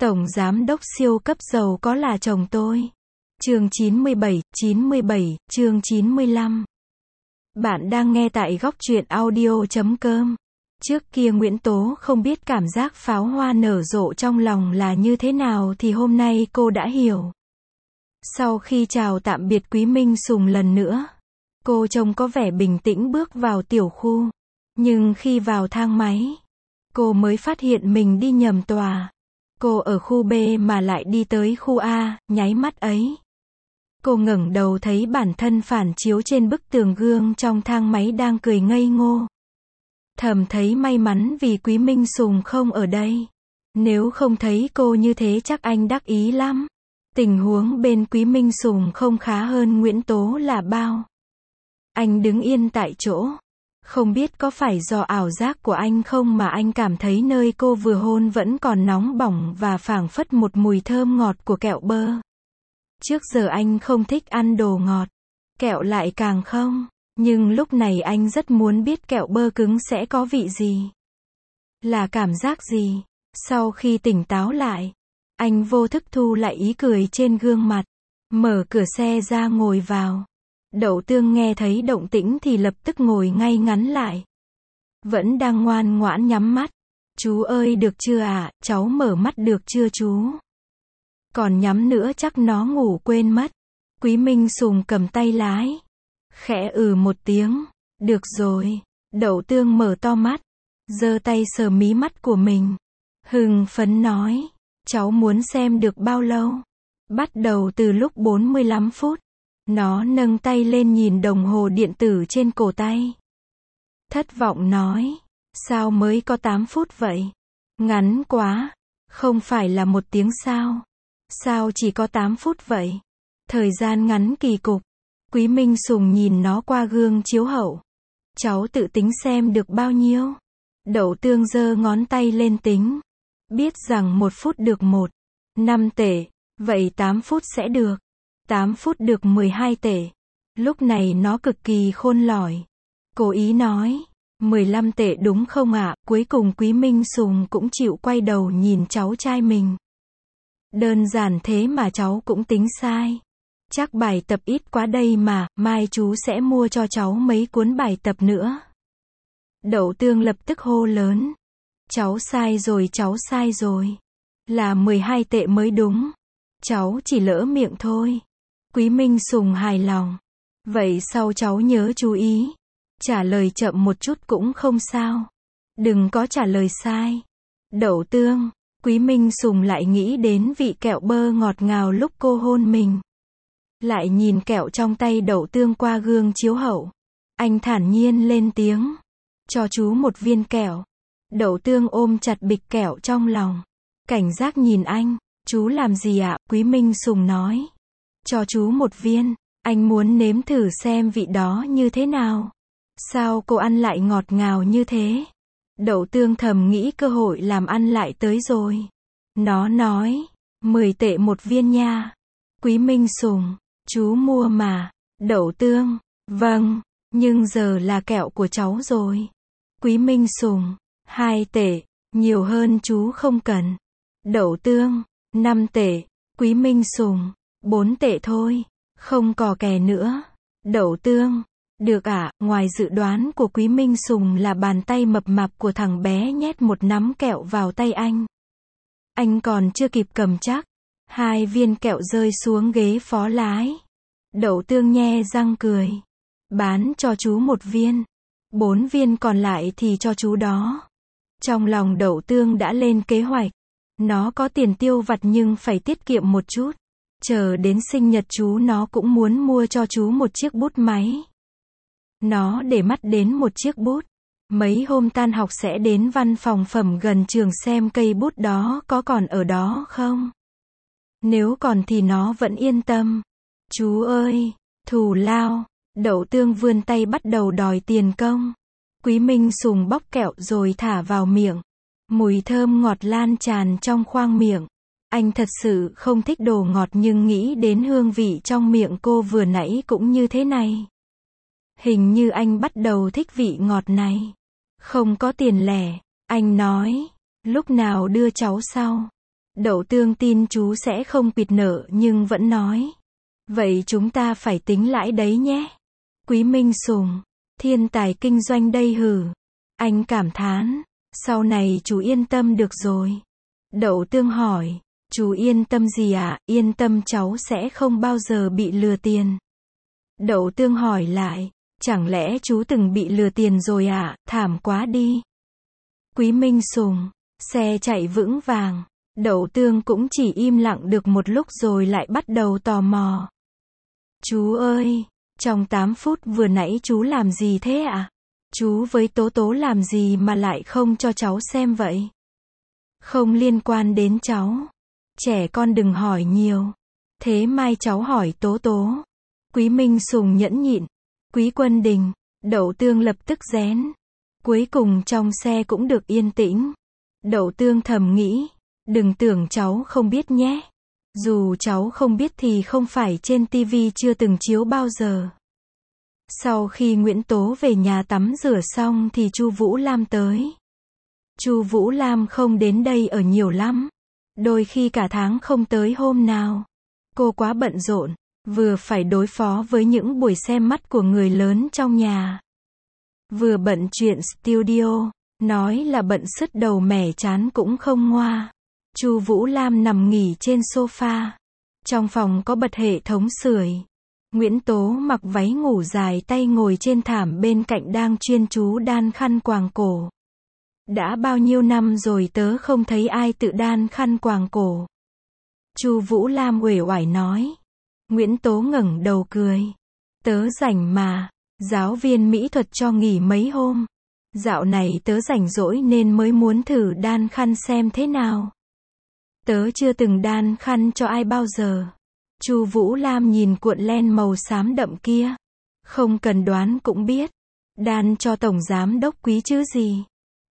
Tổng giám đốc siêu cấp giàu có là chồng tôi. Chương 97, chương 95. Bạn đang nghe tại góc truyện audio.com. Trước kia Nguyễn Tố không biết cảm giác pháo hoa nở rộ trong lòng là như thế nào thì hôm nay cô đã hiểu. Sau khi chào tạm biệt Quý Minh Sùng lần nữa, cô trông có vẻ bình tĩnh bước vào tiểu khu. Nhưng khi vào thang máy, cô mới phát hiện mình đi nhầm tòa. Cô ở khu B mà lại đi tới khu A, nháy mắt ấy. Cô ngẩng đầu thấy bản thân phản chiếu trên bức tường gương trong thang máy đang cười ngây ngô. Thầm thấy may mắn vì Quý Minh Sùng không ở đây. Nếu không thấy cô như thế chắc anh đắc ý lắm. Tình huống bên Quý Minh Sùng không khá hơn Nguyễn Tố là bao. Anh đứng yên tại chỗ. Không biết có phải do ảo giác của anh không mà anh cảm thấy nơi cô vừa hôn vẫn còn nóng bỏng và phảng phất một mùi thơm ngọt của kẹo bơ. Trước giờ anh không thích ăn đồ ngọt, kẹo lại càng không, nhưng lúc này anh rất muốn biết kẹo bơ cứng sẽ có vị gì, là cảm giác gì. Sau khi tỉnh táo lại, anh vô thức thu lại ý cười trên gương mặt, mở cửa xe ra ngồi vào. Đậu Tương nghe thấy động tĩnh thì lập tức ngồi ngay ngắn lại. Vẫn đang ngoan ngoãn nhắm mắt. Chú ơi được chưa ạ, cháu mở mắt được chưa chú? Còn nhắm nữa chắc nó ngủ quên mất. Quý Minh Sùng cầm tay lái. Khẽ một tiếng. Được rồi. Đậu Tương mở to mắt. Giơ tay sờ mí mắt của mình. Hưng phấn nói. Cháu muốn xem được bao lâu? Bắt đầu từ lúc 45 phút. Nó nâng tay lên nhìn đồng hồ điện tử trên cổ tay. Thất vọng nói. Sao mới có 8 phút vậy? Ngắn quá. Không phải là 1 tiếng sao? Sao chỉ có 8 phút vậy? Thời gian ngắn kỳ cục. Quý Minh Sùng nhìn nó qua gương chiếu hậu. Cháu tự tính xem được bao nhiêu? Đậu Tương giơ ngón tay lên tính. Biết rằng 1 phút được 5 tể. Vậy 8 phút sẽ được. 8 phút được 12 tể. Lúc này nó cực kỳ khôn lỏi. Cố ý nói. 15 tể đúng không ạ? Cuối cùng Quý Minh Sùng cũng chịu quay đầu nhìn cháu trai mình. Đơn giản thế mà cháu cũng tính sai. Chắc bài tập ít quá đây mà, mai chú sẽ mua cho cháu mấy cuốn bài tập nữa. Đậu Tương lập tức hô lớn. Cháu sai rồi. Là 12 tệ mới đúng. Cháu chỉ lỡ miệng thôi. Quý Minh Sùng hài lòng. Vậy sau cháu nhớ chú ý. Trả lời chậm một chút cũng không sao. Đừng có trả lời sai. Đậu Tương. Quý Minh Sùng lại nghĩ đến vị kẹo bơ ngọt ngào lúc cô hôn mình. Lại nhìn kẹo trong tay Đậu Tương qua gương chiếu hậu. Anh thản nhiên lên tiếng. Cho chú 1 viên kẹo. Đậu Tương ôm chặt bịch kẹo trong lòng. Cảnh giác nhìn anh. Chú làm gì ạ? Quý Minh Sùng nói. Cho chú 1 viên. Anh muốn nếm thử xem vị đó như thế nào. Sao cô ăn lại ngọt ngào như thế? Đậu Tương thầm nghĩ cơ hội làm ăn lại tới rồi. Nó nói. 10 tệ 1 viên nha. Quý Minh Sùng. Chú mua mà. Đậu Tương. Vâng. Nhưng giờ là kẹo của cháu rồi. Quý Minh Sùng. 2 tệ. Nhiều hơn chú không cần. Đậu Tương. 5 tệ. Quý Minh Sùng. 4 tệ thôi. Không cò kè nữa. Đậu Tương. Được ạ, ngoài dự đoán của Quý Minh Sùng là bàn tay mập mạp của thằng bé nhét 1 nắm kẹo vào tay anh. Anh còn chưa kịp cầm chắc. 2 viên kẹo rơi xuống ghế phó lái. Đậu Tương nhe răng cười. Bán cho chú 1 viên. 4 viên còn lại thì cho chú đó. Trong lòng Đậu Tương đã lên kế hoạch. Nó có tiền tiêu vặt nhưng phải tiết kiệm một chút. Chờ đến sinh nhật chú nó cũng muốn mua cho chú 1 chiếc bút máy. Nó để mắt đến 1 chiếc bút. Mấy hôm tan học sẽ đến văn phòng phẩm gần trường xem cây bút đó có còn ở đó không. Nếu còn thì nó vẫn yên tâm. Chú ơi, thù lao. Đậu Tương vươn tay bắt đầu đòi tiền công. Quý Minh Sùng bóc kẹo rồi thả vào miệng. Mùi thơm ngọt lan tràn trong khoang miệng. Anh thật sự không thích đồ ngọt nhưng nghĩ đến hương vị trong miệng cô vừa nãy cũng như thế này. Hình như anh bắt đầu thích vị ngọt này. Không có tiền lẻ, anh nói. Lúc nào đưa cháu sau? Đậu Tương tin chú sẽ không quỵt nợ nhưng vẫn nói. Vậy chúng ta phải tính lãi đấy nhé. Quý Minh Sùng, thiên tài kinh doanh đây hử. Anh cảm thán. Sau này chú yên tâm được rồi. Đậu Tương hỏi. Chú yên tâm gì ạ? Yên tâm cháu sẽ không bao giờ bị lừa tiền. Đậu Tương hỏi lại. Chẳng lẽ chú từng bị lừa tiền rồi ạ? Thảm quá đi. Quý Minh Sùng, xe chạy vững vàng. Đậu Tương cũng chỉ im lặng được một lúc rồi lại bắt đầu tò mò. Chú ơi, trong 8 phút vừa nãy chú làm gì thế ạ? Chú với Tố Tố làm gì mà lại không cho cháu xem vậy? Không liên quan đến cháu. Trẻ con đừng hỏi nhiều. Thế mai cháu hỏi Tố Tố. Quý Minh Sùng nhẫn nhịn. Quý Quân Đình, Đậu Tương lập tức rén. Cuối cùng trong xe cũng được yên tĩnh. Đậu Tương thầm nghĩ. Đừng tưởng cháu không biết nhé. Dù cháu không biết thì không phải trên TV chưa từng chiếu bao giờ. Sau khi Nguyễn Tố về nhà tắm rửa xong thì Chu Vũ Lam tới. Chu Vũ Lam không đến đây ở nhiều lắm. Đôi khi cả tháng không tới hôm nào. Cô quá bận rộn, vừa phải đối phó với những buổi xem mắt của người lớn trong nhà. Vừa bận chuyện studio, nói là bận sứt đầu mẻ chán cũng không ngoa. Chu Vũ Lam nằm nghỉ trên sofa. Trong phòng có bật hệ thống sưởi. Nguyễn Tố mặc váy ngủ dài tay ngồi trên thảm bên cạnh đang chuyên chú đan khăn quàng cổ. Đã bao nhiêu năm rồi tớ không thấy ai tự đan khăn quàng cổ. Chu Vũ Lam uể oải nói. Nguyễn Tố ngẩng đầu cười. Tớ rảnh mà, giáo viên mỹ thuật cho nghỉ mấy hôm. Dạo này tớ rảnh rỗi nên mới muốn thử đan khăn xem thế nào. Tớ chưa từng đan khăn cho ai bao giờ. Chu Vũ Lam nhìn cuộn len màu xám đậm kia. Không cần đoán cũng biết. Đan cho tổng giám đốc Quý chứ gì.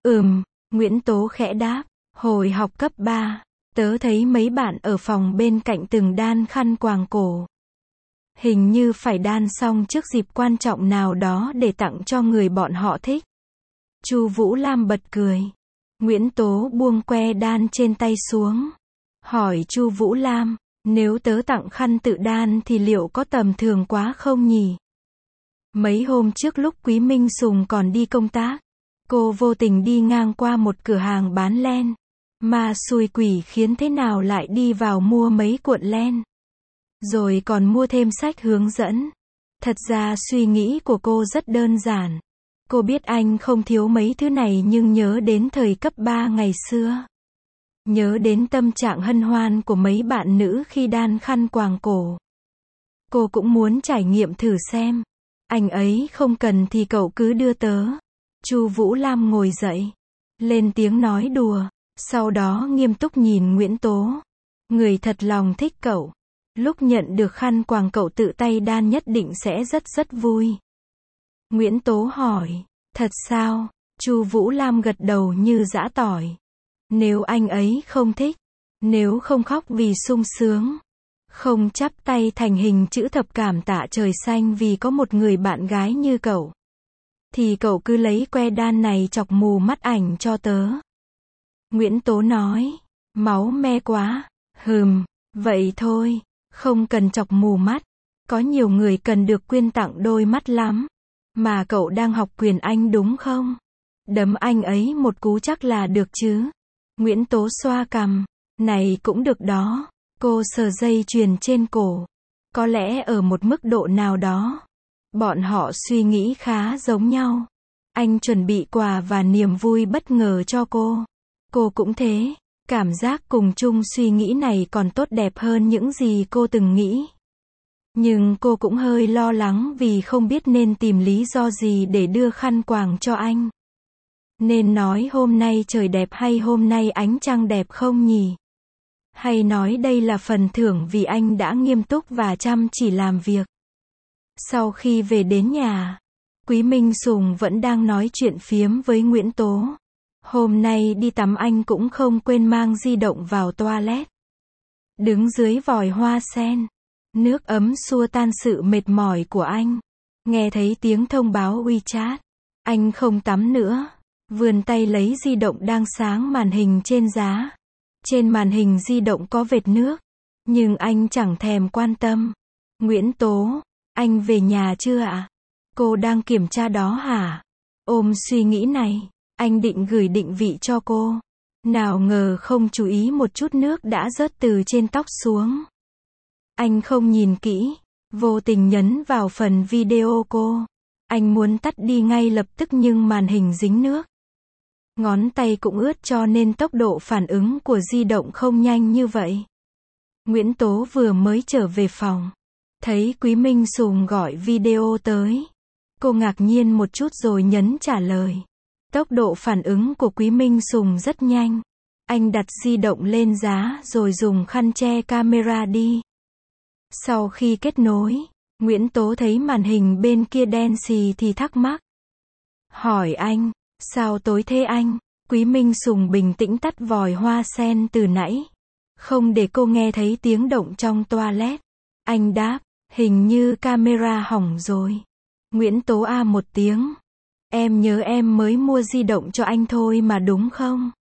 Nguyễn Tố khẽ đáp. Hồi học cấp 3, tớ thấy mấy bạn ở phòng bên cạnh từng đan khăn quàng cổ. Hình như phải đan xong trước dịp quan trọng nào đó để tặng cho người bọn họ thích. Chu Vũ Lam bật cười. Nguyễn Tố buông que đan trên tay xuống. Hỏi Chu Vũ Lam, nếu tớ tặng khăn tự đan thì liệu có tầm thường quá không nhỉ? Mấy hôm trước lúc Quý Minh Sùng còn đi công tác, cô vô tình đi ngang qua một cửa hàng bán len. Mà xui quỷ khiến thế nào lại đi vào mua mấy cuộn len. Rồi còn mua thêm sách hướng dẫn. Thật ra suy nghĩ của cô rất đơn giản. Cô biết anh không thiếu mấy thứ này nhưng nhớ đến thời cấp 3 ngày xưa. Nhớ đến tâm trạng hân hoan của mấy bạn nữ khi đan khăn quàng cổ. Cô cũng muốn trải nghiệm thử xem. Anh ấy không cần thì cậu cứ đưa tớ. Chu Vũ Lam ngồi dậy. Lên tiếng nói đùa. Sau đó nghiêm túc nhìn Nguyễn Tố. Người thật lòng thích cậu. Lúc nhận được khăn quàng cậu tự tay đan nhất định sẽ rất vui. Nguyễn Tố hỏi. Thật sao? Chu Vũ Lam gật đầu như giã tỏi. Nếu anh ấy không thích, nếu không khóc vì sung sướng, không chắp tay thành hình chữ thập cảm tạ trời xanh vì có một người bạn gái như cậu, thì cậu cứ lấy que đan này chọc mù mắt ảnh cho tớ. Nguyễn Tố nói. Máu me quá. Vậy thôi, không cần chọc mù mắt. Có nhiều người cần được quyên tặng đôi mắt lắm. Mà cậu đang học quyền Anh đúng không? Đấm anh ấy một cú chắc là được chứ. Nguyễn Tố xoa cằm. Này cũng được đó. Cô sờ dây chuyền trên cổ. Có lẽ ở một mức độ nào đó, bọn họ suy nghĩ khá giống nhau. Anh chuẩn bị quà và niềm vui bất ngờ cho cô. Cô cũng thế. Cảm giác cùng chung suy nghĩ này còn tốt đẹp hơn những gì cô từng nghĩ. Nhưng cô cũng hơi lo lắng vì không biết nên tìm lý do gì để đưa khăn quàng cho anh. Nên nói hôm nay trời đẹp hay hôm nay ánh trăng đẹp không nhỉ? Hay nói đây là phần thưởng vì anh đã nghiêm túc và chăm chỉ làm việc. Sau khi về đến nhà, Quý Minh Sùng vẫn đang nói chuyện phiếm với Nguyễn Tố. Hôm nay đi tắm anh cũng không quên mang di động vào toilet. Đứng dưới vòi hoa sen, nước ấm xua tan sự mệt mỏi của anh. Nghe thấy tiếng thông báo WeChat, anh không tắm nữa, vươn tay lấy di động đang sáng màn hình trên giá. Trên màn hình di động có vệt nước. Nhưng anh chẳng thèm quan tâm. Nguyễn Tố, anh về nhà chưa ạ? Cô đang kiểm tra đó hả? Ôm suy nghĩ này, anh định gửi định vị cho cô. Nào ngờ không chú ý một chút nước đã rớt từ trên tóc xuống. Anh không nhìn kỹ, vô tình nhấn vào phần video cô. Anh muốn tắt đi ngay lập tức nhưng màn hình dính nước. Ngón tay cũng ướt cho nên tốc độ phản ứng của di động không nhanh như vậy. Nguyễn Tố vừa mới trở về phòng. Thấy Quý Minh Sùng gọi video tới. Cô ngạc nhiên một chút rồi nhấn trả lời. Tốc độ phản ứng của Quý Minh Sùng rất nhanh. Anh đặt di động lên giá rồi dùng khăn che camera đi. Sau khi kết nối, Nguyễn Tố thấy màn hình bên kia đen xì thì thắc mắc. Hỏi anh, sao tối thế anh? Quý Minh Sùng bình tĩnh tắt vòi hoa sen từ nãy. Không để cô nghe thấy tiếng động trong toilet. Anh đáp, hình như camera hỏng rồi. Nguyễn Tố a một tiếng. Em nhớ em mới mua di động cho anh thôi mà đúng không?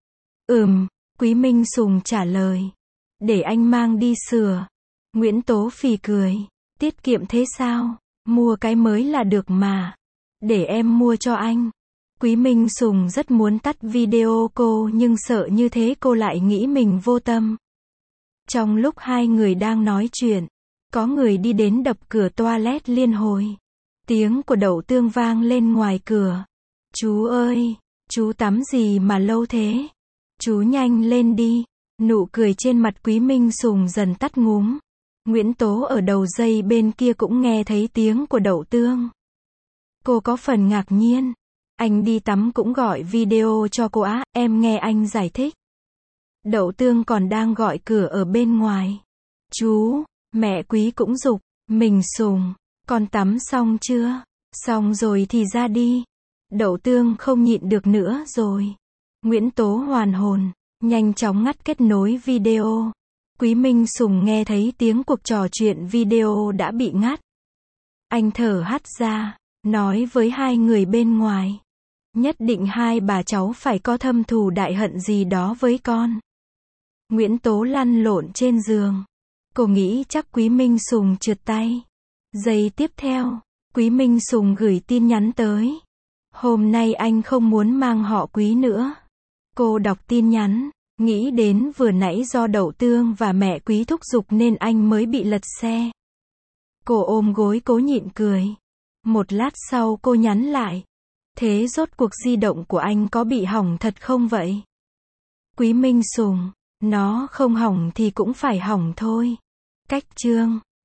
Quý Minh Sùng trả lời. Để anh mang đi sửa. Nguyễn Tố phì cười. Tiết kiệm thế sao? Mua cái mới là được mà. Để em mua cho anh. Quý Minh Sùng rất muốn tắt video cô nhưng sợ như thế cô lại nghĩ mình vô tâm. Trong lúc hai người đang nói chuyện, có người đi đến đập cửa toilet liên hồi. Tiếng của Đậu Tương vang lên ngoài cửa. Chú ơi, chú tắm gì mà lâu thế? Chú nhanh lên đi. Nụ cười trên mặt Quý Minh Sùng dần tắt ngúm. Nguyễn Tố ở đầu dây bên kia cũng nghe thấy tiếng của Đậu Tương. Cô có phần ngạc nhiên. Anh đi tắm cũng gọi video cho cô á, em nghe anh giải thích. Đậu Tương còn đang gọi cửa ở bên ngoài. Chú, mẹ Quý cũng giục, mình Sùng, con tắm xong chưa? Xong rồi thì ra đi. Đậu Tương không nhịn được nữa rồi. Nguyễn Tố hoàn hồn, nhanh chóng ngắt kết nối video. Quý Minh Sùng nghe thấy tiếng cuộc trò chuyện video đã bị ngắt. Anh thở hắt ra, nói với hai người bên ngoài. Nhất định hai bà cháu phải có thâm thù đại hận gì đó với con. Nguyễn Tố lăn lộn trên giường. Cô nghĩ chắc Quý Minh Sùng trượt tay. Giây tiếp theo, Quý Minh Sùng gửi tin nhắn tới. Hôm nay anh không muốn mang họ Quý nữa. Cô đọc tin nhắn, nghĩ đến vừa nãy do Đậu Tương và mẹ Quý thúc giục nên anh mới bị lật xe. Cô ôm gối cố nhịn cười. Một lát sau cô nhắn lại. Thế rốt cuộc di động của anh có bị hỏng thật không vậy? Quý Minh Sùng, nó không hỏng thì cũng phải hỏng thôi. Cách chương